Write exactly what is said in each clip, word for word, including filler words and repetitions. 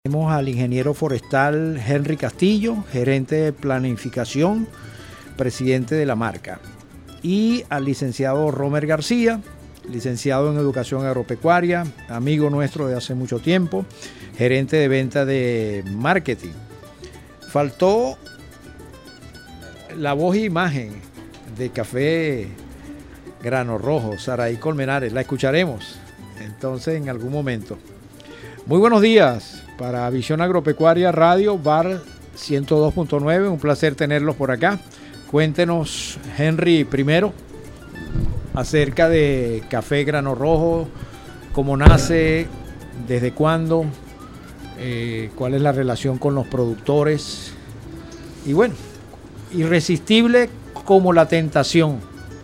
Tenemos al ingeniero forestal Henry Castillo, gerente de planificación, presidente de la marca, y al licenciado Romer García, licenciado en educación agropecuaria, amigo nuestro de hace mucho tiempo, gerente de venta de marketing. Faltó la voz e imagen de Café Grano Rojo, Saraí Colmenares, la escucharemos entonces en algún momento. Muy buenos días para Visión Agropecuaria Radio, Bar ciento dos punto nueve, un placer tenerlos por acá. Cuéntenos, Henry, primero, acerca de Café Grano Rojo, cómo nace, desde cuándo, eh, cuál es la relación con los productores, y bueno, irresistible como la tentación.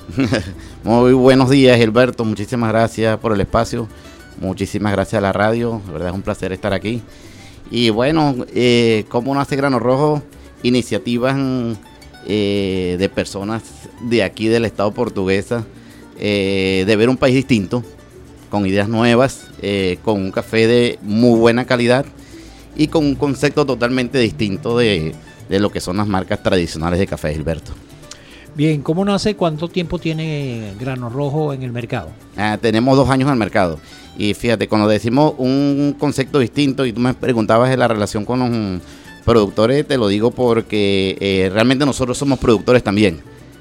Muy buenos días, Gilberto, muchísimas gracias por el espacio. Muchísimas gracias a la radio, de verdad es un placer estar aquí. Y bueno, eh, ¿cómo nace Grano Rojo? Iniciativas eh, de personas de aquí del estado portuguesa, eh, de ver un país distinto, con ideas nuevas, eh, con un café de muy buena calidad y con un concepto totalmente distinto de, de lo que son las marcas tradicionales de café, Gilberto. Bien, ¿cómo nace? ¿Cuánto tiempo tiene Grano Rojo en el mercado? Ah, tenemos dos años en el mercado. Y fíjate, cuando decimos un concepto distinto y tú me preguntabas de la relación con los productores, te lo digo porque eh, realmente nosotros somos productores también.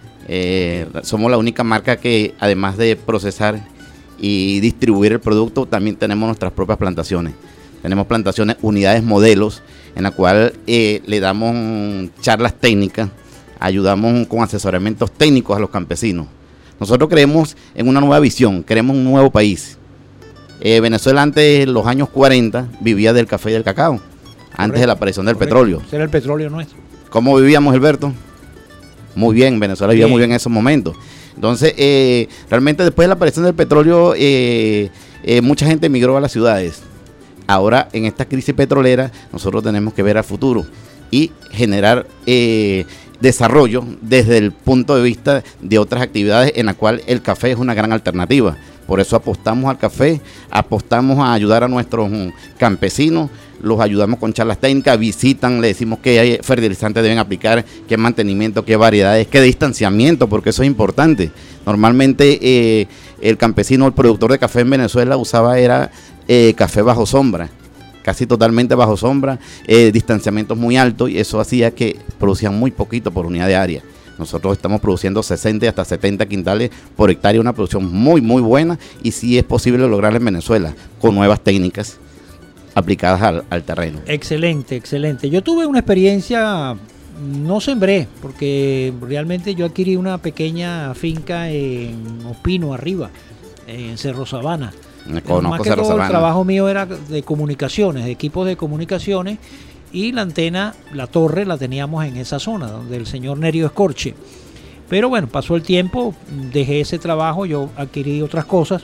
Eh, somos la única marca que, además de procesar y distribuir el producto, también tenemos nuestras propias plantaciones. Tenemos plantaciones, unidades modelos, en la cual eh, le damos charlas técnicas, ayudamos con asesoramientos técnicos a los campesinos. Nosotros creemos en una nueva visión, queremos un nuevo país. Eh, Venezuela antes de los años cuarenta vivía del café y del cacao, antes correcto, de la aparición del correcto. petróleo. Ese era el petróleo nuestro. ¿Cómo vivíamos, Gilberto? Muy bien, Venezuela vivía bien. muy bien en esos momentos. Entonces, eh, realmente después de la aparición del petróleo, eh, eh, mucha gente emigró a las ciudades. Ahora, en esta crisis petrolera, nosotros tenemos que ver al futuro y generar eh, desarrollo desde el punto de vista de otras actividades en la cual el café es una gran alternativa. Por eso apostamos al café, apostamos a ayudar a nuestros campesinos, los ayudamos con charlas técnicas, visitan, le decimos qué fertilizantes deben aplicar, qué mantenimiento, qué variedades, qué distanciamiento, porque eso es importante. Normalmente eh, el campesino, el productor de café en Venezuela usaba era eh, café bajo sombra, casi totalmente bajo sombra, eh, distanciamientos muy altos, y eso hacía que producían muy poquito por unidad de área. Nosotros estamos produciendo sesenta hasta setenta quintales por hectárea, una producción muy muy buena, y sí es posible lograrla en Venezuela con nuevas técnicas aplicadas al, al terreno. Excelente, excelente. Yo tuve una experiencia, no sembré, porque realmente yo adquirí una pequeña finca en Ospino arriba, en Cerro Sabana. Me conozco más que Cerro todo Sabana. El trabajo mío era de comunicaciones, de equipos de comunicaciones, y la antena, la torre, la teníamos en esa zona, donde el señor Nerio Escorche. Pero bueno, pasó el tiempo, dejé ese trabajo, yo adquirí otras cosas,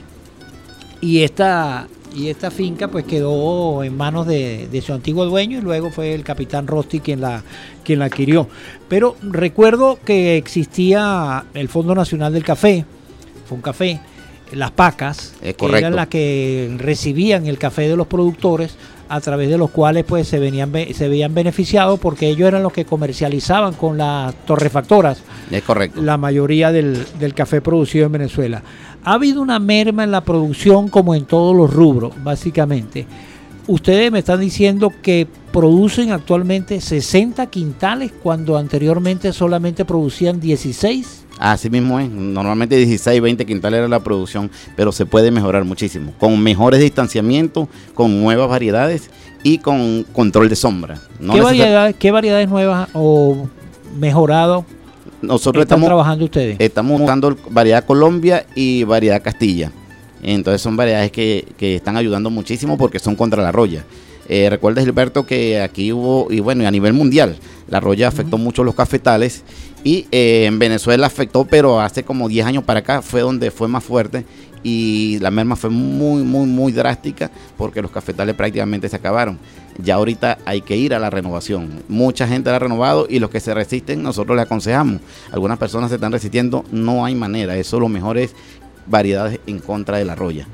y esta, y esta finca pues quedó en manos de, de su antiguo dueño, y luego fue el capitán Rosti quien la, quien la adquirió. Pero recuerdo que existía el Fondo Nacional del Café, Foncafé, las pacas, que eran las que recibían el café de los productores, a través de los cuales pues se venían se veían beneficiados, porque ellos eran los que comercializaban con las torrefactoras. Es correcto. La mayoría del, del café producido en Venezuela. Ha habido una merma en la producción, como en todos los rubros, básicamente. Ustedes me están diciendo que producen actualmente sesenta quintales cuando anteriormente solamente producían dieciséis. Así mismo es, normalmente dieciséis, veinte quintales era la producción, pero se puede mejorar muchísimo, con mejores distanciamientos, con nuevas variedades y con control de sombra. No ¿Qué, variedades, ¿Qué variedades nuevas o mejorado nosotros están estamos trabajando ustedes? Estamos usando variedad Colombia y variedad Castilla. Entonces son variedades que, que están ayudando muchísimo porque son contra la roya. Eh, recuerda, Gilberto, que aquí hubo, y bueno, y a nivel mundial, la roya afectó uh-huh. mucho los cafetales, y eh, en Venezuela afectó, pero hace como diez años para acá fue donde fue más fuerte, y la merma fue muy, muy, muy drástica, porque los cafetales prácticamente se acabaron. Ya ahorita hay que ir a la renovación. Mucha gente la ha renovado, y los que se resisten, nosotros les aconsejamos. Algunas personas se están resistiendo, no hay manera. Eso lo mejor es variedades en contra de la roya.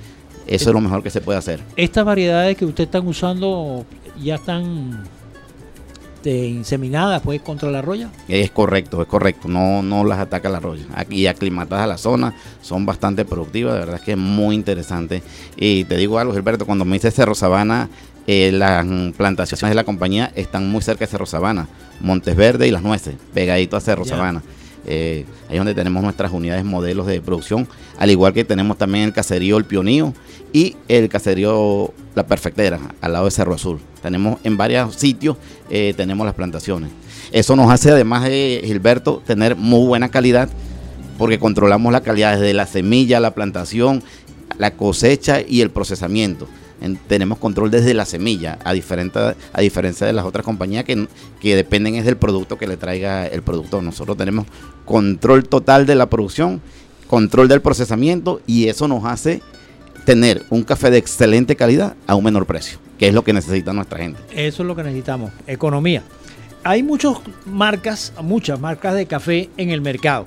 Eso es lo mejor que se puede hacer. ¿Estas variedades que ustedes están usando ya están de inseminadas pues contra la roya? Es correcto, es correcto. No, no las ataca la roya. Aquí aclimatadas a la zona, son bastante productivas. De verdad es que es muy interesante. Y te digo algo, Gilberto, cuando me dice Cerro Sabana, eh, las plantaciones de la compañía están muy cerca de Cerro Sabana, Montes Verdes y Las Nueces, pegadito a Cerro ya. Sabana. Eh, ahí es donde tenemos nuestras unidades modelos de producción, al igual que tenemos también el caserío El Pionío y el caserío La Perfectera, al lado de Cerro Azul. Tenemos en varios sitios, eh, tenemos las plantaciones. Eso nos hace, además de Gilberto, tener muy buena calidad, porque controlamos la calidad desde la semilla, la plantación, la cosecha y el procesamiento. En, tenemos control desde la semilla, a, diferente, a diferencia de las otras compañías que, que dependen es del producto que le traiga el productor. Nosotros tenemos control total de la producción, control del procesamiento, y eso nos hace tener un café de excelente calidad a un menor precio, que es lo que necesita nuestra gente. Eso es lo que necesitamos, economía. Hay muchas marcas, muchas marcas de café en el mercado.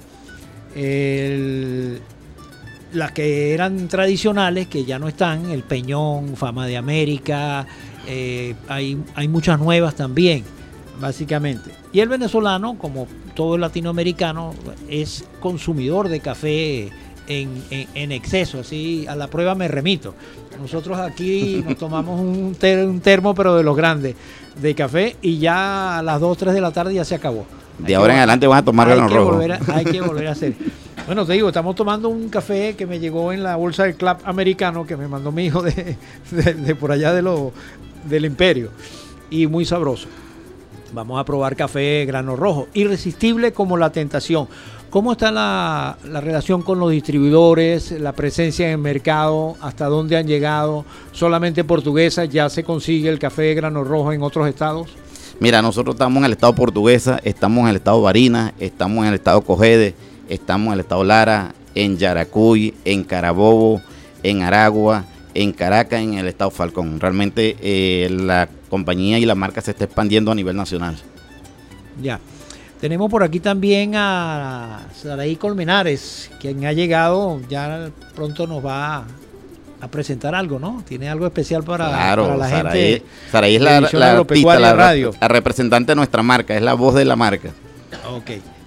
El... Las que eran tradicionales, que ya no están, el Peñón, Fama de América, eh, hay, hay muchas nuevas también, básicamente. Y el venezolano, como todo el latinoamericano, es consumidor de café en, en, en exceso, así a la prueba me remito. Nosotros aquí nos tomamos un, ter, un termo, pero de los grandes, de café, y ya a las dos, tres de la tarde ya se acabó. De ahora en adelante van a tomar grano rojo. A, hay que volver a hacer. Bueno, te digo, estamos tomando un café que me llegó en la bolsa del club americano que me mandó mi hijo de, de, de por allá de lo, del Imperio. Y muy sabroso. Vamos a probar café grano rojo. Irresistible como la tentación. ¿Cómo está la, la relación con los distribuidores, la presencia en el mercado? ¿Hasta dónde han llegado? ¿Solamente Portuguesa ya se consigue el café grano rojo en otros estados? Mira, nosotros estamos en el estado Portuguesa, estamos en el estado Barinas, estamos en el estado Cogede, estamos en el estado Lara, en Yaracuy, en Carabobo, en Aragua, en Caracas, en el estado Falcón. Realmente eh, la compañía y la marca se está expandiendo a nivel nacional. Ya. Tenemos por aquí también a Saraí Colmenares, quien ha llegado, ya pronto nos va a presentar algo, ¿no? Tiene algo especial para, claro, para la Saraí, gente. Saraí es la, la, la, artista, la, radio. la representante de nuestra marca, es la voz de la marca. Ok.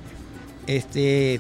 Este,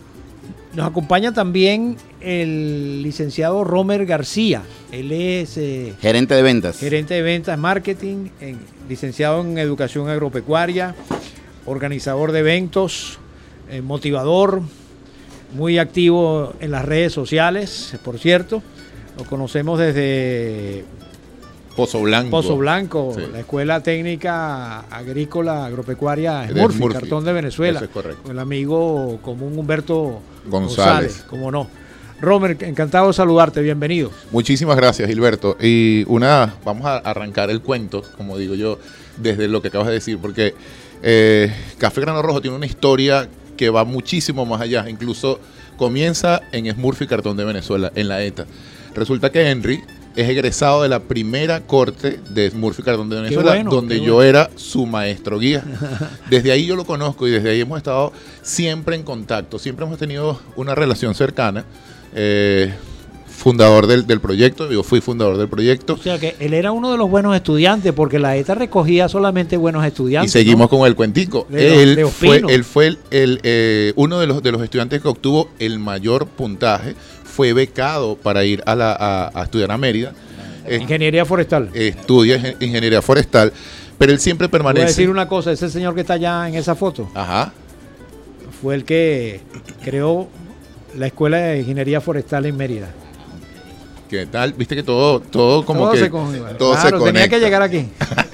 nos acompaña también el licenciado Romer García. Él es eh, gerente de ventas. Gerente de ventas, marketing, en, licenciado en educación agropecuaria, organizador de eventos, eh, motivador, muy activo en las redes sociales, por cierto. Lo conocemos desde Pozo Blanco. Pozo Blanco, sí. La Escuela Técnica Agrícola Agropecuaria de Murphy, Murphy, Cartón de Venezuela. Eso es correcto. El amigo común Humberto González. González, como no. Romer, encantado de saludarte, bienvenido. Muchísimas gracias, Gilberto. Y una, vamos a arrancar el cuento, como digo yo, desde lo que acabas de decir, porque eh, Café Grano Rojo tiene una historia que va muchísimo más allá. Incluso comienza en Smurfy Cartón de Venezuela, en la E T A. Resulta que Henry es egresado de la primera corte de Smurfy Cartón de Venezuela, bueno, donde yo bueno. era su maestro guía. Desde ahí yo lo conozco y desde ahí hemos estado siempre en contacto, siempre hemos tenido una relación cercana. Eh, fundador del, del proyecto, yo fui fundador del proyecto. O sea que él era uno de los buenos estudiantes, porque la E T A recogía solamente buenos estudiantes. Y seguimos, ¿no?, con el cuentico. De él, los, de fue, él fue el, el, eh, uno de los, de los estudiantes que obtuvo el mayor puntaje. Fue becado para ir a, la, a, a estudiar a Mérida. Ingeniería forestal. Estudia ingeniería forestal, pero él siempre permanece. Voy a decir una cosa, ese señor que está allá en esa foto, ajá, fue el que creó la Escuela de Ingeniería Forestal en Mérida. ¿Qué tal? Viste que todo, todo como todo que se con... todo claro, se conecta. Tenía que llegar aquí.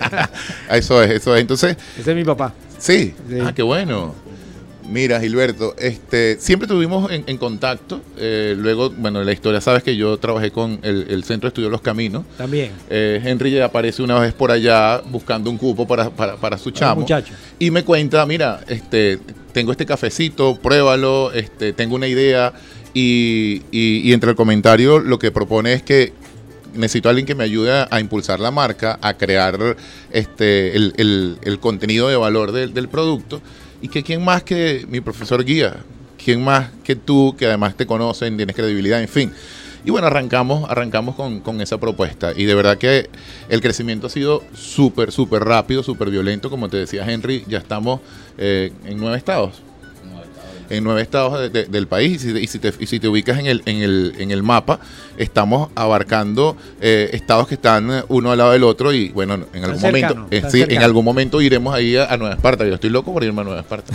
Eso es, eso es. Entonces, ese es mi papá. Sí. sí. Ah, qué bueno. Mira, Gilberto, este, siempre estuvimos en, en contacto. Eh, luego, bueno, la historia, sabes que yo trabajé con el, el Centro de Estudio de los Caminos. También. Eh, Henry ya aparece una vez por allá buscando un cupo para, para, para su chamo. Muchacho. Y me cuenta, mira, este, tengo este cafecito, pruébalo, este, tengo una idea. Y, y, y entre el comentario lo que propone es que necesito a alguien que me ayude a, a impulsar la marca, a crear este, el, el, el contenido de valor del, del producto. Y que quién más que mi profesor guía, quién más que tú, que además te conocen, tienes credibilidad, en fin. Y bueno, arrancamos, arrancamos con, con esa propuesta. Y de verdad que el crecimiento ha sido súper, súper rápido, súper violento. Como te decía Henry, ya estamos eh, en nueve estados. En nueve estados de, de, del país, y si, y, si te, y si te ubicas en el, en el, en el mapa, estamos abarcando eh, estados que están uno al lado del otro, y bueno, en algún cercano, momento eh, sí, en algún momento iremos ahí a, a Nueva Esparta. Yo estoy loco por irme a Nueva Esparta.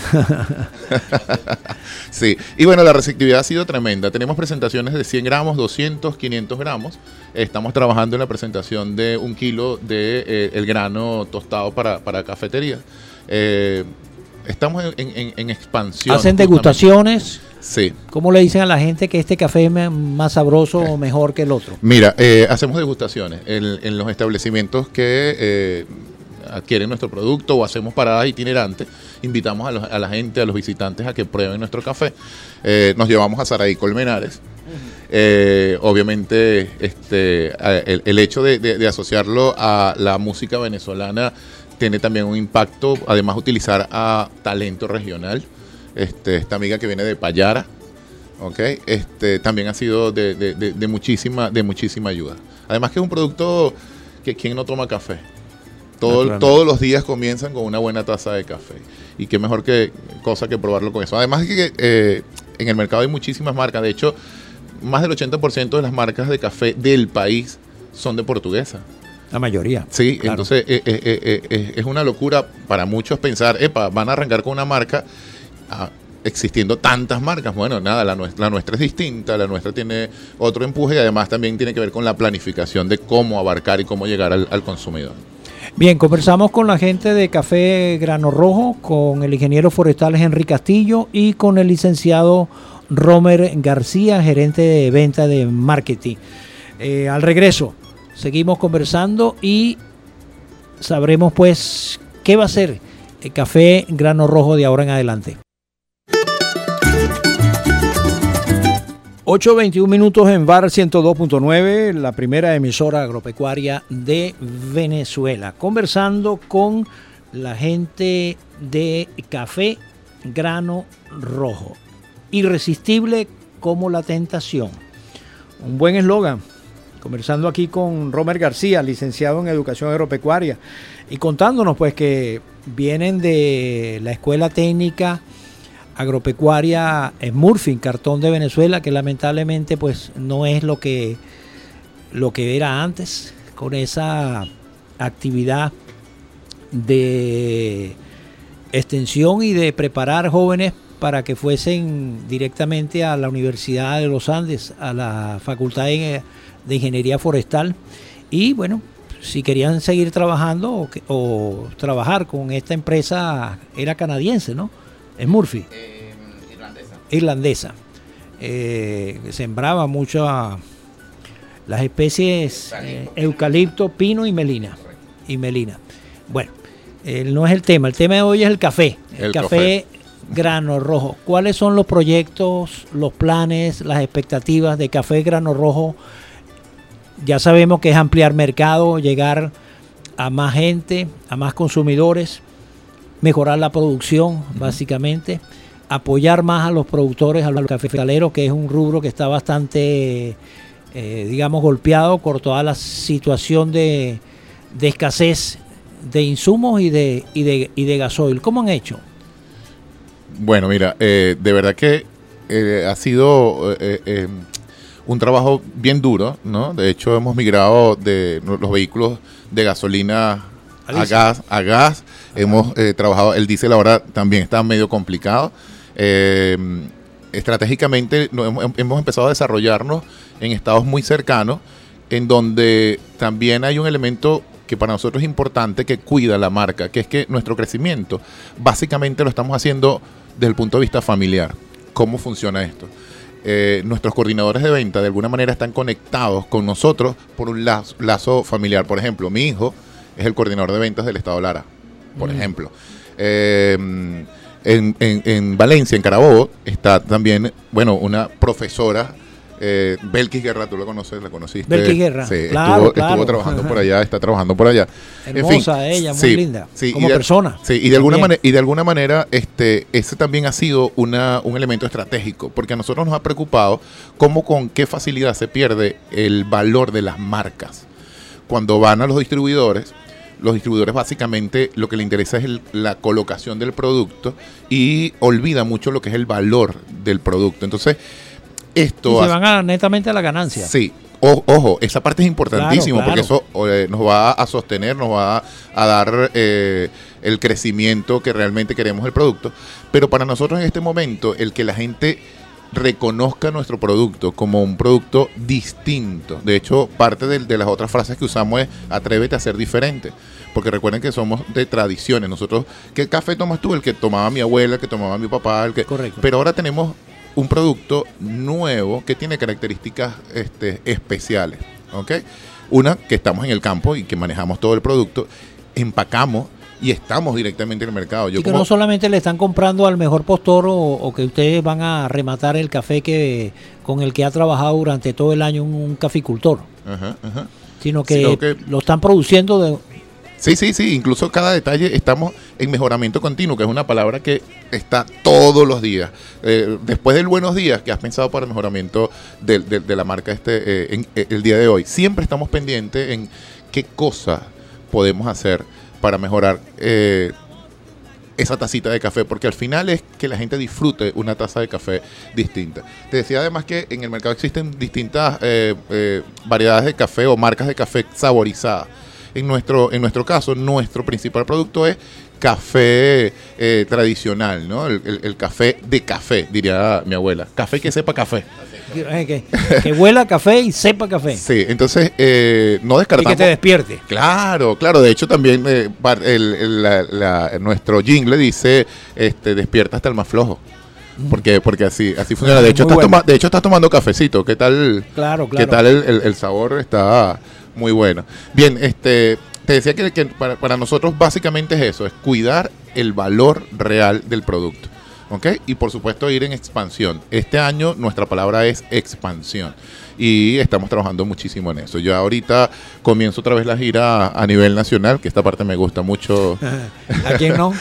Sí, y bueno, la receptividad ha sido tremenda. Tenemos presentaciones de cien gramos, doscientos, quinientos gramos. Estamos trabajando en la presentación de un kilo de eh, el grano tostado para, para cafetería. Eh, Estamos en, en, en expansión. ¿Hacen degustaciones? Sí. ¿Cómo le dicen a la gente que este café es más sabroso o mejor que el otro? Mira, eh, hacemos degustaciones en, en los establecimientos que eh, adquieren nuestro producto, o hacemos paradas itinerantes. Invitamos a, los, a la gente, a los visitantes, a que prueben nuestro café. Eh, nos llevamos a Saraí Colmenares. Uh-huh. Eh, obviamente, este, el, el hecho de, de, de asociarlo a la música venezolana tiene también un impacto, además utilizar a talento regional. Este, esta amiga que viene de Payara, ¿okay? este, también ha sido de, de, de, de, muchísima, de muchísima ayuda. Además que es un producto que quien no toma café. Todo, todos los días comienzan con una buena taza de café. Y qué mejor que cosa que probarlo con eso. Además que eh, en el mercado hay muchísimas marcas. De hecho, más del ochenta por ciento de las marcas de café del país son de portuguesa. La mayoría. Sí, claro. Entonces eh, eh, eh, eh, es una locura para muchos pensar, epa, van a arrancar con una marca, ah, existiendo tantas marcas. Bueno, nada, la nuestra, la nuestra es distinta, la nuestra tiene otro empuje, y además también tiene que ver con la planificación de cómo abarcar y cómo llegar al, al consumidor. Bien, conversamos con la gente de Café Grano Rojo, con el ingeniero forestal Henry Castillo y con el licenciado Romer García, gerente de venta de marketing. Eh, al regreso seguimos conversando y sabremos pues qué va a ser el Café Grano Rojo de ahora en adelante. ocho veintiún minutos en V A R ciento dos punto nueve, la primera emisora agropecuaria de Venezuela. Conversando con la gente de Café Grano Rojo. Irresistible como la tentación. Un buen eslogan. Conversando aquí con Romer García, licenciado en Educación Agropecuaria, y contándonos pues que vienen de la Escuela Técnica Agropecuaria en Murphy, Cartón de Venezuela, que lamentablemente pues no es lo que, lo que era antes, con esa actividad de extensión y de preparar jóvenes para que fuesen directamente a la Universidad de los Andes, a la Facultad de de Ingeniería Forestal, y bueno, si querían seguir trabajando o, que, o trabajar con esta empresa, era canadiense, ¿no? Es Murphy. Eh, irlandesa. Irlandesa. Eh, sembraba mucho a las especies eh, eucalipto, pino y melina. Correcto. Y melina. Bueno, eh, no es el tema, el tema de hoy es el café. El, el café, café Grano Rojo. ¿Cuáles son los proyectos, los planes, las expectativas de Café Grano Rojo? Ya sabemos que es ampliar mercado, llegar a más gente, a más consumidores, mejorar la producción, uh-huh. básicamente, apoyar más a los productores, a los cafetaleros, que es un rubro que está bastante, eh, digamos, golpeado por toda la situación de, de escasez de insumos y de, y de, y de gasoil. ¿Cómo han hecho? Bueno, mira, eh, de verdad que eh, ha sido... Eh, eh, un trabajo bien duro, ¿no? De hecho, hemos migrado de los vehículos de gasolina a gas, a gas. Hemos eh, trabajado, el diésel ahora también está medio complicado. Eh, estratégicamente no, hemos, hemos empezado a desarrollarnos en estados muy cercanos, en donde también hay un elemento que para nosotros es importante, que cuida la marca, que es que nuestro crecimiento básicamente lo estamos haciendo desde el punto de vista familiar. ¿Cómo funciona esto? Eh, nuestros coordinadores de venta de alguna manera están conectados con nosotros por un lazo, lazo familiar. Por ejemplo, mi hijo es el coordinador de ventas del Estado Lara, por mm. ejemplo. Eh, en, en, en Valencia, en Carabobo, está también, bueno, una profesora Eh, Belkis Guerra, tú lo conoces, la conociste. Belkis Guerra, sí, claro, estuvo, claro. estuvo trabajando por allá, está trabajando por allá. Hermosa en fin, ella, muy sí, linda, sí, como y de, persona. Sí, y de alguna manera, y de alguna manera, este, ese también ha sido una, un elemento estratégico, porque a nosotros nos ha preocupado cómo con qué facilidad se pierde el valor de las marcas. Cuando van a los distribuidores, los distribuidores básicamente lo que les interesa es el, la colocación del producto y olvida mucho lo que es el valor del producto. Entonces, esto... Y se hace, van a, netamente a la ganancia. Sí. O, ojo, esa parte es importantísima, claro, claro. porque eso eh, nos va a sostener, nos va a, a dar eh, el crecimiento que realmente queremos del producto. Pero para nosotros en este momento, el que la gente reconozca nuestro producto como un producto distinto. De hecho, parte de, de las otras frases que usamos es atrévete a ser diferente. Porque recuerden que somos de tradiciones. Nosotros, ¿qué café tomas tú? El que tomaba mi abuela, el que tomaba mi papá. El que... Correcto. Pero ahora tenemos un producto nuevo que tiene características este, especiales. ¿Ok? Una, que estamos en el campo y que manejamos todo el producto. Empacamos y estamos directamente en el mercado. Yo y que como... no solamente le están comprando al mejor postor o, o que ustedes van a rematar el café que con el que ha trabajado durante todo el año un, un caficultor, Ajá, ajá. sino que, Sino que lo están produciendo de... Sí, sí, sí, incluso cada detalle estamos en mejoramiento continuo, que es una palabra que está todos los días. Eh, después del buenos días, que has pensado para el mejoramiento de, de, de la marca este eh, en, eh, el día de hoy, siempre estamos pendientes en qué cosas podemos hacer para mejorar eh, esa tacita de café, porque al final es que la gente disfrute una taza de café distinta. Te decía además que en el mercado existen distintas eh, eh, variedades de café o marcas de café saborizadas. En nuestro, en nuestro caso, nuestro principal producto es café eh, tradicional, ¿no? El, el, el café de café, diría mi abuela. Café que sepa café. Que, que huela a café y sepa café. Sí, entonces eh, no descartamos. Y que te despierte. Claro, claro. De hecho, también eh, el, el, la, la, nuestro jingle dice, este, despierta hasta el más flojo. Porque, porque así, así funciona. De hecho, estás bueno. toma, de hecho, estás tomando cafecito. ¿Qué tal? Claro, claro. ¿Qué tal el, el, el sabor? Está muy bueno. Bien, este, te decía que, que para, para nosotros básicamente es eso, es cuidar el valor real del producto. ¿Ok? Y por supuesto ir en expansión. Este año nuestra palabra es expansión. Y estamos trabajando muchísimo en eso. Yo ahorita comienzo otra vez la gira a, a nivel nacional, que esta parte me gusta mucho. ¿A quién no?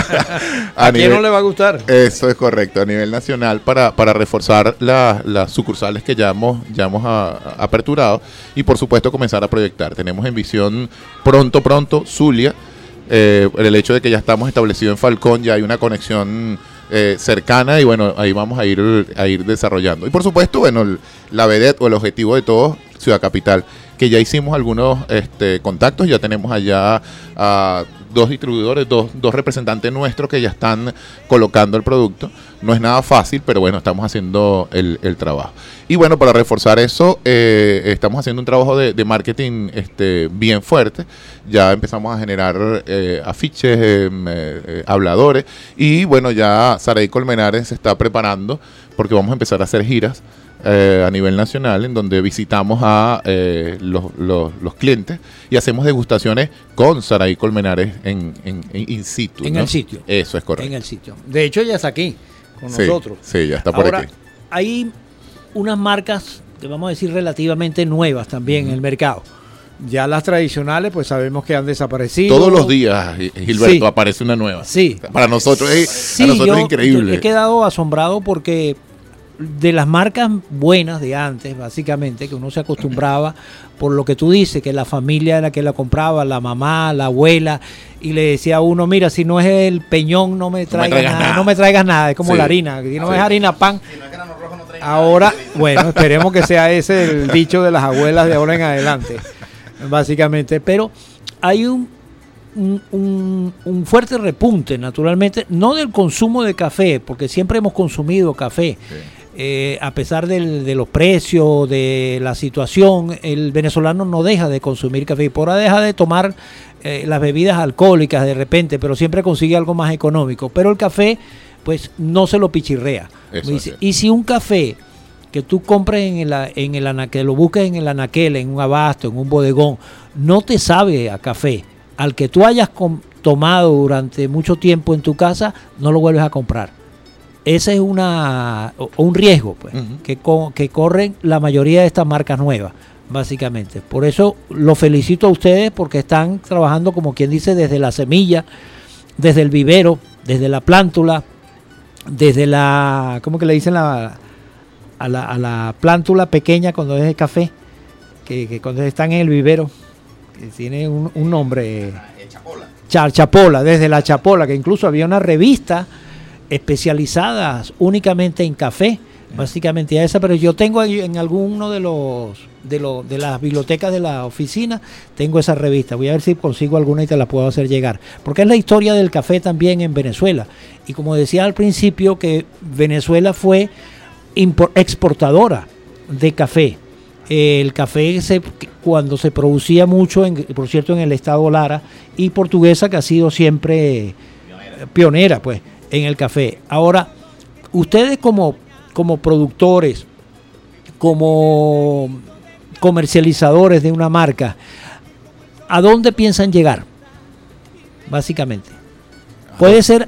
¿A, ¿A nivel, quién no le va a gustar? Eso es correcto, a nivel nacional, para, para reforzar la, las sucursales que ya hemos, ya hemos a, a aperturado y por supuesto comenzar a proyectar. Tenemos en visión pronto, pronto, Zulia. Eh, el hecho de que ya estamos establecidos en Falcón, ya hay una conexión Eh, cercana y bueno, ahí vamos a ir a ir desarrollando. Y por supuesto, bueno, el, la vedette o el objetivo de todos, Ciudad Capital, que ya hicimos algunos este, contactos, ya tenemos allá a dos distribuidores, dos, dos representantes nuestros que ya están colocando el producto. No es nada fácil, pero bueno, estamos haciendo el, el trabajo. Y bueno, para reforzar eso, eh, estamos haciendo un trabajo de, de marketing este, bien fuerte. Ya empezamos a generar eh, afiches, eh, eh, habladores. Y bueno, ya Saraí Colmenares se está preparando porque vamos a empezar a hacer giras Eh, a nivel nacional, en donde visitamos a eh, los, los, los clientes y hacemos degustaciones con Saraí Colmenares en, en, en in situ. En ¿no? el sitio. Eso es correcto. En el sitio. De hecho, ya está aquí con sí, nosotros. Sí, ya está por Ahora, aquí. hay unas marcas que vamos a decir relativamente nuevas también uh-huh. en el mercado. Ya las tradicionales, pues sabemos que han desaparecido. Todos los días, Gilberto, sí. aparece una nueva. Sí. Para nosotros es, sí, a nosotros yo, es increíble. Yo he quedado asombrado porque de las marcas buenas de antes, básicamente, que uno se acostumbraba, por lo que tú dices, que la familia era la que la compraba, la mamá, la abuela, y le decía a uno, mira, si no es el peñón, no me traigas, no me nada, nada, no me traigas nada, es como sí. la harina, si no sí. es harina pan. Si no es grano rojo, no traigas ahora, nada. Bueno, esperemos que sea ese el dicho de las abuelas de ahora en adelante, básicamente, pero hay un Un, un, un fuerte repunte, naturalmente, no del consumo de café, porque siempre hemos consumido café, sí. eh, a pesar del, de los precios, de la situación, el venezolano no deja de consumir café, por ahora deja de tomar eh, las bebidas alcohólicas de repente, pero siempre consigue algo más económico, pero el café pues no se lo pichirrea. Dice, y si un café que tú compres en el, en el anaquel, lo busques en el anaquel, en un abasto, en un bodegón, no te sabe a café, al que tú hayas com- tomado durante mucho tiempo en tu casa, no lo vuelves a comprar. ese es una un riesgo pues, uh-huh. que, que corren la mayoría de estas marcas nuevas, básicamente. Por eso los felicito a ustedes porque están trabajando, como quien dice, desde la semilla, desde el vivero, desde la plántula, desde la, ¿cómo que le dicen la, a, la, a la plántula pequeña cuando es de café? Que, que cuando están en el vivero, que tiene un, un nombre. Chapola. Char, chapola, desde la chapola, que incluso había una revista especializadas únicamente en café, básicamente a esa, pero yo tengo en alguno de los de los de las bibliotecas de la oficina, tengo esa revista. Voy a ver si consigo alguna y te la puedo hacer llegar, porque es la historia del café también en Venezuela. Y como decía al principio, que Venezuela fue impor- exportadora de café. El café se, cuando se producía mucho, en, por cierto, en el estado Lara, y Portuguesa, que ha sido siempre pionera, pionera pues, en el café. Ahora, ustedes como, como productores, como comercializadores de una marca, ¿a dónde piensan llegar? Básicamente. ¿Puede ser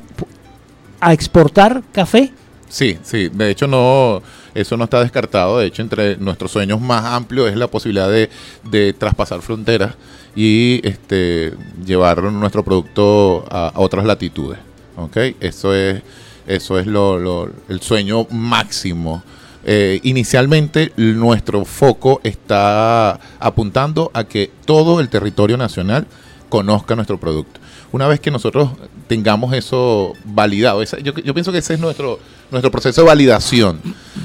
a exportar café? Sí, sí, de hecho no, eso no está descartado. De hecho, entre nuestros sueños más amplios es la posibilidad de, de traspasar fronteras y este llevar nuestro producto a, a otras latitudes. ¿Okay? Eso es, eso es lo, lo, el sueño máximo. Eh, inicialmente nuestro foco está apuntando a que todo el territorio nacional conozca nuestro producto. Una vez que nosotros tengamos eso validado, esa, yo, yo pienso que ese es nuestro, nuestro proceso de validación,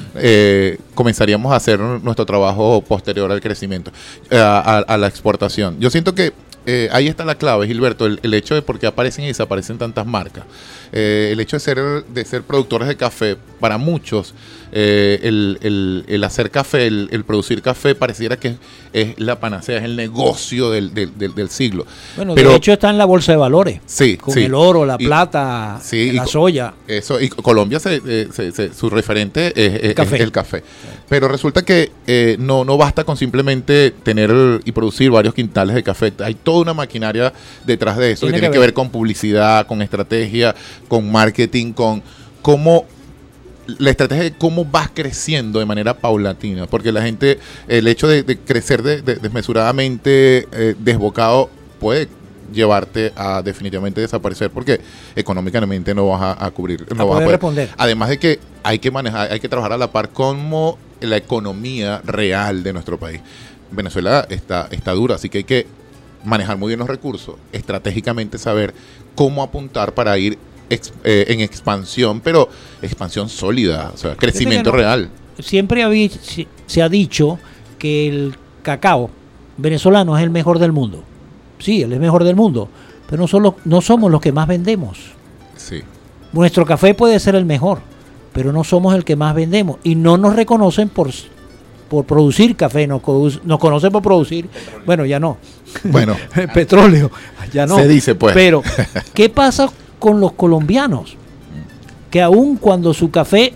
eh, comenzaríamos a hacer nuestro trabajo posterior al crecimiento, eh, a, a la exportación. Yo siento que eh, ahí está la clave, Gilberto, el, el hecho de por qué aparecen y desaparecen tantas marcas. Eh, el hecho de ser, de ser productores de café, para muchos, eh, el, el, el hacer café, el, el producir café, pareciera que es, es la panacea, es el negocio del, del, del, del siglo. Bueno, pero, de hecho está en la bolsa de valores, sí, con sí. el oro, la y, plata, sí, la y, soya. Eso, y Colombia, se, eh, se, se, su referente es, es, café. es el café. Pero resulta que eh, no, no basta con simplemente tener y producir varios quintales de café. Hay toda una maquinaria detrás de eso, tiene que tiene que ver. que ver con publicidad, con estrategia, con marketing, con cómo la estrategia de cómo vas creciendo de manera paulatina, porque la gente, el hecho de, de crecer de, de, desmesuradamente, eh, desbocado, puede llevarte a definitivamente desaparecer, porque económicamente no vas a, a cubrir, no a vas poder a poder responder. Además de que hay que manejar, hay que trabajar a la par como la economía real de nuestro país. Venezuela está, está dura, así que hay que manejar muy bien los recursos, estratégicamente saber cómo apuntar para ir Ex, eh, en expansión, pero expansión sólida, o sea, crecimiento no, real. Siempre había, se ha dicho que el cacao venezolano es el mejor del mundo. Sí, él es el mejor del mundo, pero no, solo, no somos los que más vendemos. Sí. Nuestro café puede ser el mejor, pero no somos el que más vendemos y no nos reconocen por, por producir café, nos, nos conocen por producir, petróleo. Bueno, ya no. Bueno, petróleo, ya no. Se dice, pues. Pero, ¿qué pasa con los colombianos? Que aun cuando su café,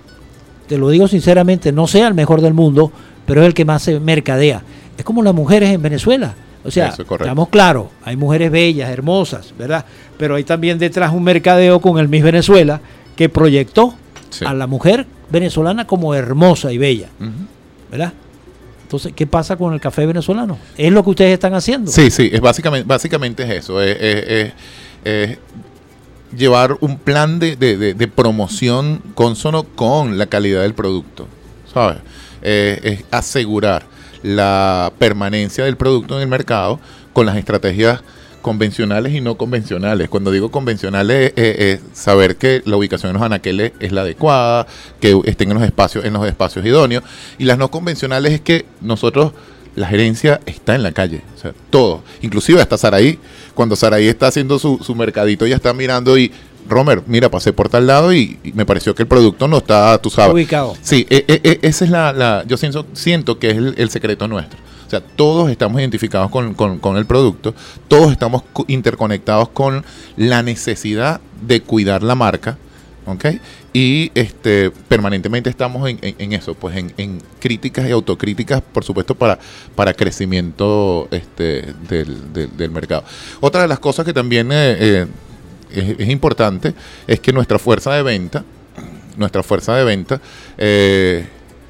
te lo digo sinceramente, no sea el mejor del mundo, pero es el que más se mercadea. Es como las mujeres en Venezuela. O sea, estamos claros, hay mujeres bellas, hermosas, ¿verdad? Pero hay también detrás un mercadeo con el Miss Venezuela que proyectó sí. a la mujer venezolana como hermosa y bella, uh-huh. ¿verdad? Entonces, ¿qué pasa con el café venezolano? ¿Es lo que ustedes están haciendo? Sí, sí, es básicamente, básicamente es eso, es, es, es, es llevar un plan de, de, de, de promoción consono con la calidad del producto, ¿sabes? Eh, es asegurar la permanencia del producto en el mercado con las estrategias convencionales y no convencionales. Cuando digo convencionales, es, es saber que la ubicación en los anaqueles es la adecuada, que estén en los espacios, en los espacios idóneos, y las no convencionales es que nosotros, la gerencia está en la calle, o sea, todo, inclusive hasta Saraí, cuando Saraí está haciendo su, su mercadito, ya está mirando y Romer, mira, pasé por tal lado y, y me pareció que el producto no está, tú sabes. Ubicado. Sí, e, e, esa es la, la yo siento, siento que es el, el secreto nuestro. O sea, todos estamos identificados con, con, con el producto, todos estamos interconectados con la necesidad de cuidar la marca, ¿ok? Y este permanentemente estamos en, en, en eso, pues en, en críticas y autocríticas, por supuesto, para, para crecimiento este, del, del, del mercado. Otra de las cosas que también... Eh, eh, Es, es importante, es que nuestra fuerza de venta nuestra fuerza de venta, eh,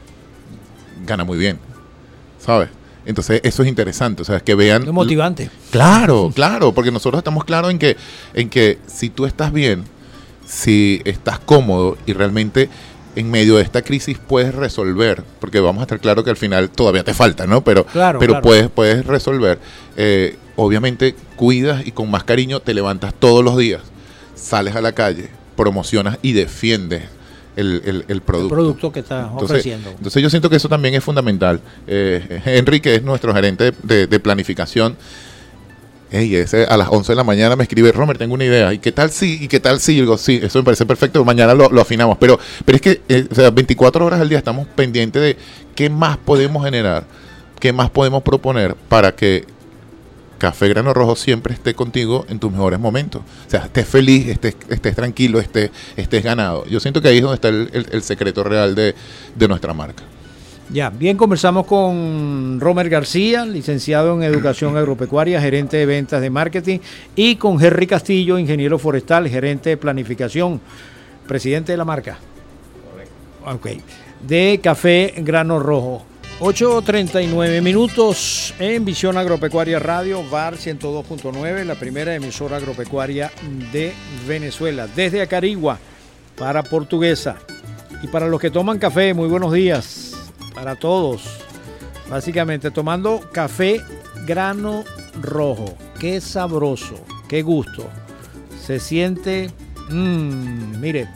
gana muy bien, ¿sabes? Entonces eso es interesante, o sea, que vean... Es motivante. Claro, claro, porque nosotros estamos claros en que, en que si tú estás bien, si estás cómodo y realmente en medio de esta crisis puedes resolver, porque vamos a estar claros que al final todavía te falta, ¿no? Pero, claro, pero claro. Puedes, puedes resolver. Eh, obviamente cuidas y con más cariño te levantas todos los días, sales a la calle, promocionas y defiendes El, el, el producto. El producto que estás entonces, ofreciendo. Entonces yo siento que eso también es fundamental. Eh, Henry, que es nuestro gerente de, de planificación, hey, ese a las once de la mañana me escribe, Romer, tengo una idea. ¿Y qué tal si? ¿Y qué tal si? Digo, sí, eso me parece perfecto, mañana lo, lo afinamos. Pero, pero es que, eh, o sea, veinticuatro horas al día estamos pendientes de qué más podemos generar, qué más podemos proponer para que Café Grano Rojo siempre esté contigo en tus mejores momentos. O sea, estés feliz, estés, estés tranquilo, estés, estés ganado. Yo siento que ahí es donde está el, el, el secreto real de, de nuestra marca. Ya, bien, conversamos con Romer García, licenciado en Educación Agropecuaria, gerente de ventas de marketing, y con Henry Castillo, ingeniero forestal, gerente de planificación, presidente de la marca. Correcto. Ok, de Café Grano Rojo. ocho treinta y nueve minutos en Visión Agropecuaria Radio, V A R ciento dos punto nueve, la primera emisora agropecuaria de Venezuela. Desde Acarigua, para Portuguesa. Y para los que toman café, muy buenos días. Para todos. Básicamente, tomando Café Grano Rojo. Qué sabroso, qué gusto. Se siente... Mmm, mire.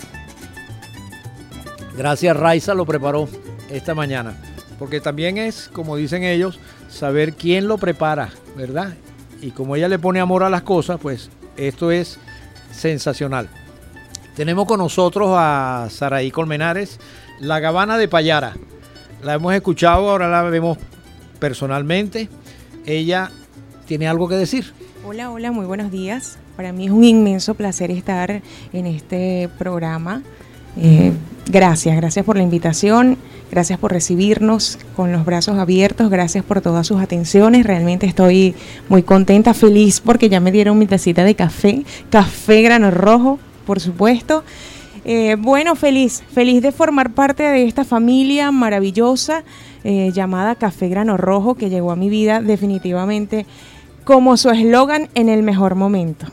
Gracias, Raiza lo preparó esta mañana. Porque también es, como dicen ellos, saber quién lo prepara, ¿verdad? Y como ella le pone amor a las cosas, pues esto es sensacional. Tenemos con nosotros a Saraí Colmenares, la Gavana de Payara. La hemos escuchado, ahora la vemos personalmente. Ella tiene algo que decir. Hola, hola, muy buenos días. Para mí es un inmenso placer estar en este programa. Eh, gracias, gracias por la invitación, gracias por recibirnos con los brazos abiertos, gracias por todas sus atenciones. Realmente estoy muy contenta, feliz porque ya me dieron mi tacita de café, Café Grano Rojo, por supuesto. Eh, bueno, feliz, feliz de formar parte de esta familia maravillosa eh, llamada Café Grano Rojo, que llegó a mi vida definitivamente como su eslogan, en el mejor momento.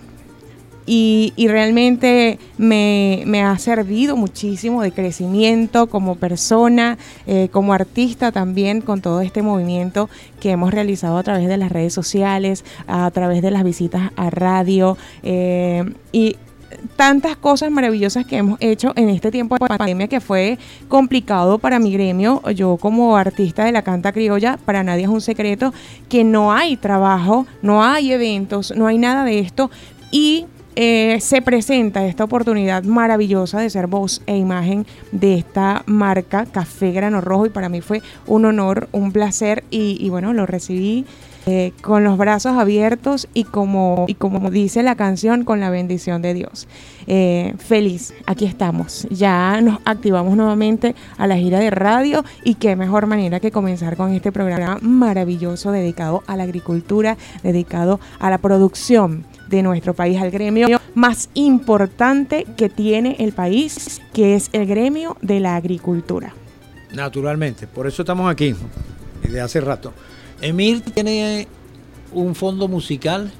Y, y realmente me, me ha servido muchísimo de crecimiento como persona, eh, como artista también, con todo este movimiento que hemos realizado a través de las redes sociales, a través de las visitas a radio eh, y tantas cosas maravillosas que hemos hecho en este tiempo de pandemia, que fue complicado para mi gremio. Yo, como artista de la canta criolla, para nadie es un secreto que no hay trabajo, no hay eventos, no hay nada de esto, y Eh, se presenta esta oportunidad maravillosa de ser voz e imagen de esta marca Café Grano Rojo, y para mí fue un honor, un placer, y, y bueno, lo recibí eh, con los brazos abiertos y como, y como dice la canción, con la bendición de Dios. Eh, feliz, aquí estamos, ya nos activamos nuevamente a la gira de radio, y qué mejor manera que comenzar con este programa maravilloso dedicado a la agricultura, dedicado a la producción de nuestro país, al gremio más importante que tiene el país, que es el gremio de la agricultura. Naturalmente, por eso estamos aquí, desde hace rato. Emir tiene un fondo musical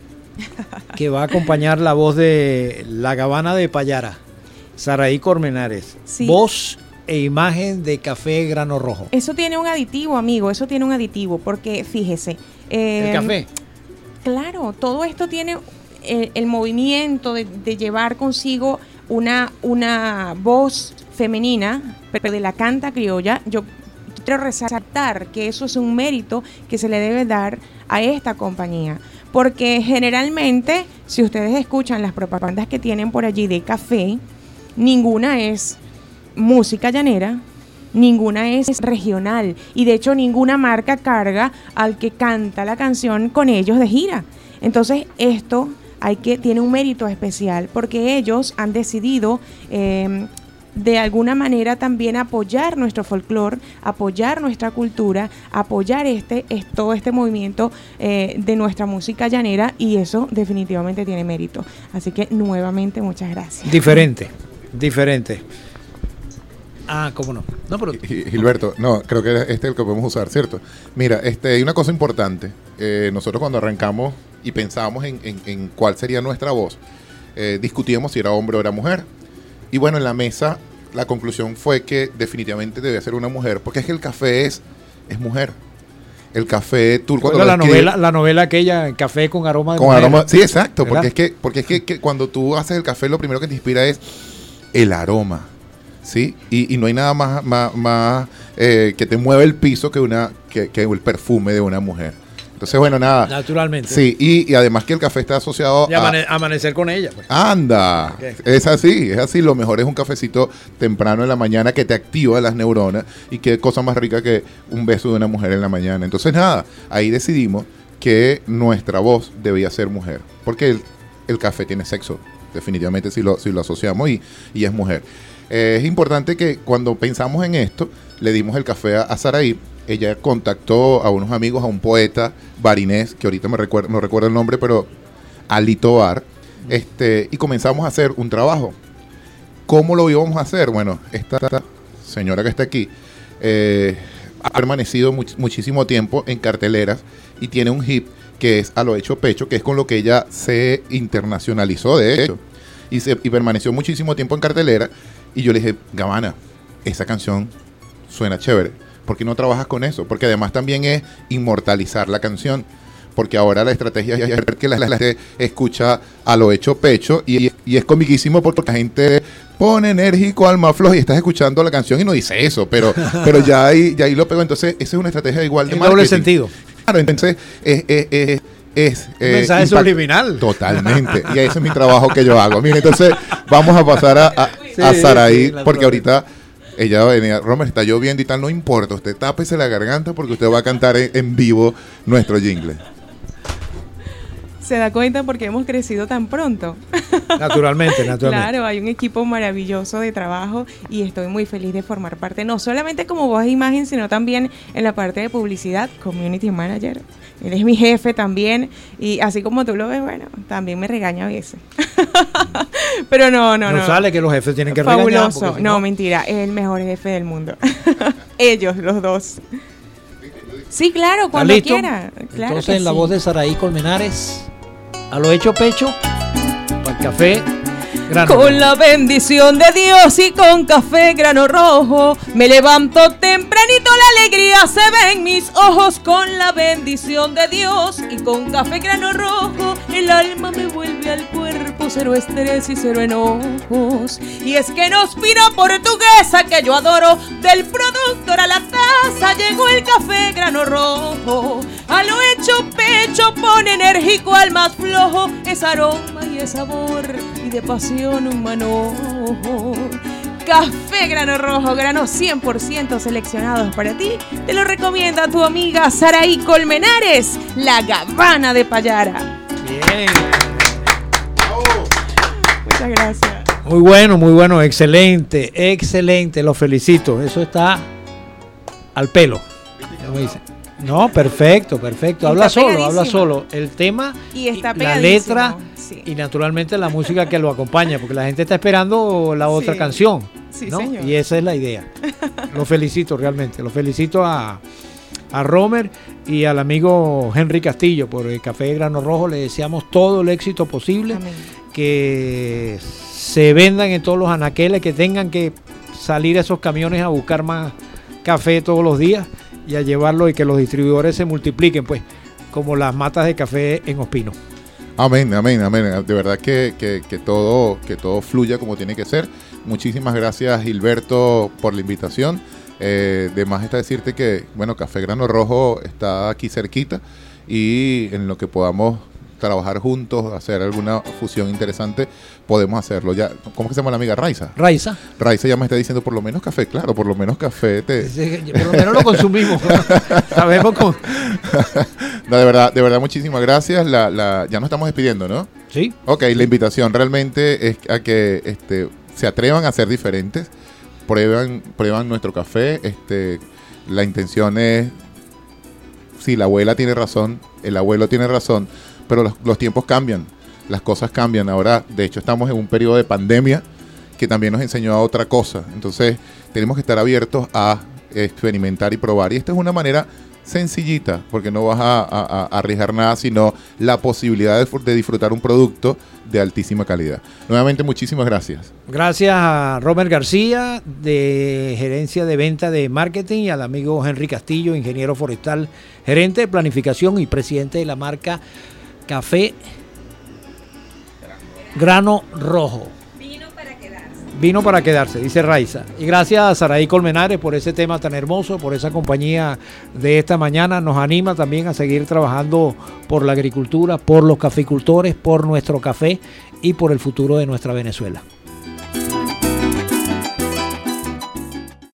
que va a acompañar la voz de la Gavana de Payara, Saraí Colmenares. Sí. Voz e imagen de Café Grano Rojo. Eso tiene un aditivo, amigo, eso tiene un aditivo, porque fíjese. Eh, ¿El café? Claro, todo esto tiene el, el movimiento de, de llevar consigo una, una voz femenina, pero de la canta criolla. Yo quiero resaltar que eso es un mérito que se le debe dar a esta compañía, porque generalmente, si ustedes escuchan las propagandas que tienen por allí de café, ninguna es música llanera, ninguna es regional, y de hecho ninguna marca carga al que canta la canción con ellos de gira. Entonces esto hay que tiene un mérito especial, porque ellos han decidido eh, de alguna manera también apoyar nuestro folclore, apoyar nuestra cultura, apoyar este, este todo este movimiento eh, de nuestra música llanera, y eso definitivamente tiene mérito. Así que nuevamente muchas gracias. Diferente, diferente. Ah, cómo no. No, pero... Gilberto, no, creo que este es el que podemos usar, ¿cierto? Mira, este, hay una cosa importante. Eh, nosotros cuando arrancamos y pensábamos en, en, en cuál sería nuestra voz, eh, discutíamos si era hombre o era mujer. Y bueno, en la mesa la conclusión fue que definitivamente debía ser una mujer, porque es que el café es, es mujer. El café, tú cuando la novela, la novela aquella, Café con aroma de con mujer. Aroma, sí, exacto, ¿verdad? porque es que, porque es que, que cuando tú haces el café, lo primero que te inspira es el aroma, ¿sí? Y, y no hay nada más, más, más eh, que te mueve el piso que una, que, que el perfume de una mujer. Entonces, bueno, nada. Naturalmente. Sí, y, y además que el café está asociado y amane a amanecer con ella. Pues. Anda, okay. Es así, es así. Lo mejor es un cafecito temprano en la mañana que te activa las neuronas y qué cosa más rica que un beso de una mujer en la mañana. Entonces, nada, ahí decidimos que nuestra voz debía ser mujer, porque el, el café tiene sexo, definitivamente si lo, si lo asociamos y, y es mujer. Eh, es importante que cuando pensamos en esto, le dimos el café a, a Saraí. Ella contactó a unos amigos, a un poeta barinés, que ahorita me recuerdo, no recuerdo el nombre, pero Alito Bar, este, y comenzamos a hacer un trabajo. ¿Cómo lo íbamos a hacer? Bueno, esta señora que está aquí eh, ha permanecido much muchísimo tiempo en carteleras y tiene un hit que es A lo hecho pecho, que es con lo que ella se internacionalizó, de hecho, y, se, y permaneció muchísimo tiempo en cartelera. Y yo le dije, Gabbana, esa canción suena chévere. ¿Por qué no trabajas con eso? Porque además también es inmortalizar la canción. Porque ahora la estrategia es que la, la, la gente escucha A lo hecho pecho y, y es comiquísimo porque la gente pone enérgico, alma floja y estás escuchando la canción y no dice eso, pero, pero ya, ahí, ya ahí lo pegó. Entonces, esa es una estrategia igual de en marketing. doble sentido. Claro, entonces es... es, es Es, eh, mensaje subliminal. Totalmente. Y ese es mi trabajo que yo hago. Mire, entonces vamos a pasar a, a, sí, a Saraí, sí, porque ahorita ella venía, Romer, está lloviendo y tal, no importa, usted tápese la garganta porque usted va a cantar en, en vivo nuestro jingle. ¿Se da cuenta porque hemos crecido tan pronto? Naturalmente, naturalmente. Claro, hay un equipo maravilloso de trabajo y estoy muy feliz de formar parte, no solamente como voz e imagen, sino también en la parte de publicidad, community manager. Él es mi jefe también y así como tú lo ves, bueno, también me regaña a veces. Pero no, no, no. No sale que los jefes tienen que Fabuloso. regañar. Fabuloso. No, no, mentira, es el mejor jefe del mundo. Ellos, los dos. Sí, claro, cuando ¿Listo? quiera. Claro. Entonces, en la sí. voz de Saraí Colmenares, A lo hecho pecho, para el café. Grano. Con la bendición de Dios y con café grano rojo, me levanto tempranito, la alegría se ve en mis ojos. Con la bendición de Dios y con café grano rojo, el alma me vuelve al cuerpo, cero estrés y cero enojos. Y es que nos pira portuguesa que yo adoro, del productor a la taza llegó el café grano rojo. A lo hecho pecho pone enérgico al más flojo, es aroma y es sabor y de pasión un manojo. Café grano rojo, granos cien por ciento seleccionados para ti. Te lo recomienda tu amiga Saraí Colmenares, la Gabbana de Payara. Bien. Muchas gracias. Muy bueno, muy bueno, excelente, excelente, lo felicito. Eso está al pelo, como dice. No, perfecto, perfecto. Habla solo, habla solo. El tema, y está la letra sí. y naturalmente la música que lo acompaña, porque la gente está esperando la otra sí. canción, sí, ¿no? Señor. Y esa es la idea. Lo felicito realmente, lo felicito a, a Romer y al amigo Henry Castillo por el Café de Grano Rojo. Le deseamos todo el éxito posible. Amén. Que se vendan en todos los anaqueles, que tengan que salir esos camiones a buscar más café todos los días y a llevarlo y que los distribuidores se multipliquen, pues, como las matas de café en Ospino. Amén, amén, amén. De verdad que, que, que, todo, que todo fluya como tiene que ser. Muchísimas gracias, Gilberto, por la invitación. Eh, de más está decirte que, bueno, Café Grano Rojo está aquí cerquita y en lo que podamos trabajar juntos, hacer alguna fusión interesante, podemos hacerlo. Ya, ¿cómo es que se llama la amiga? Raiza. Raiza. Raiza ya me está diciendo por lo menos café, claro, por lo menos café te... Sí, por lo menos lo consumimos. Sabemos con... No, de verdad, de verdad, muchísimas gracias. La, la, ya nos estamos despidiendo, ¿no? Sí. Ok, la invitación realmente es a que este, se atrevan a ser diferentes, prueban, prueban nuestro café. Este, la intención es, sí, la abuela tiene razón, el abuelo tiene razón, pero los, los tiempos cambian, las cosas cambian. Ahora, de hecho, estamos en un periodo de pandemia que también nos enseñó a otra cosa. Entonces tenemos que estar abiertos a experimentar y probar. Y esta es una manera sencillita, porque no vas a, a, a arriesgar nada, sino la posibilidad de, de disfrutar un producto de altísima calidad. Nuevamente, muchísimas gracias. Gracias a Romer García, de Gerencia de Venta de Marketing, y al amigo Henry Castillo, ingeniero forestal, gerente de planificación y presidente de la marca Café Grano Rojo. Vino para quedarse, dice Raiza. Y gracias a Saraí Colmenares por ese tema tan hermoso, por esa compañía de esta mañana. Nos anima también a seguir trabajando por la agricultura, por los caficultores, por nuestro café y por el futuro de nuestra Venezuela.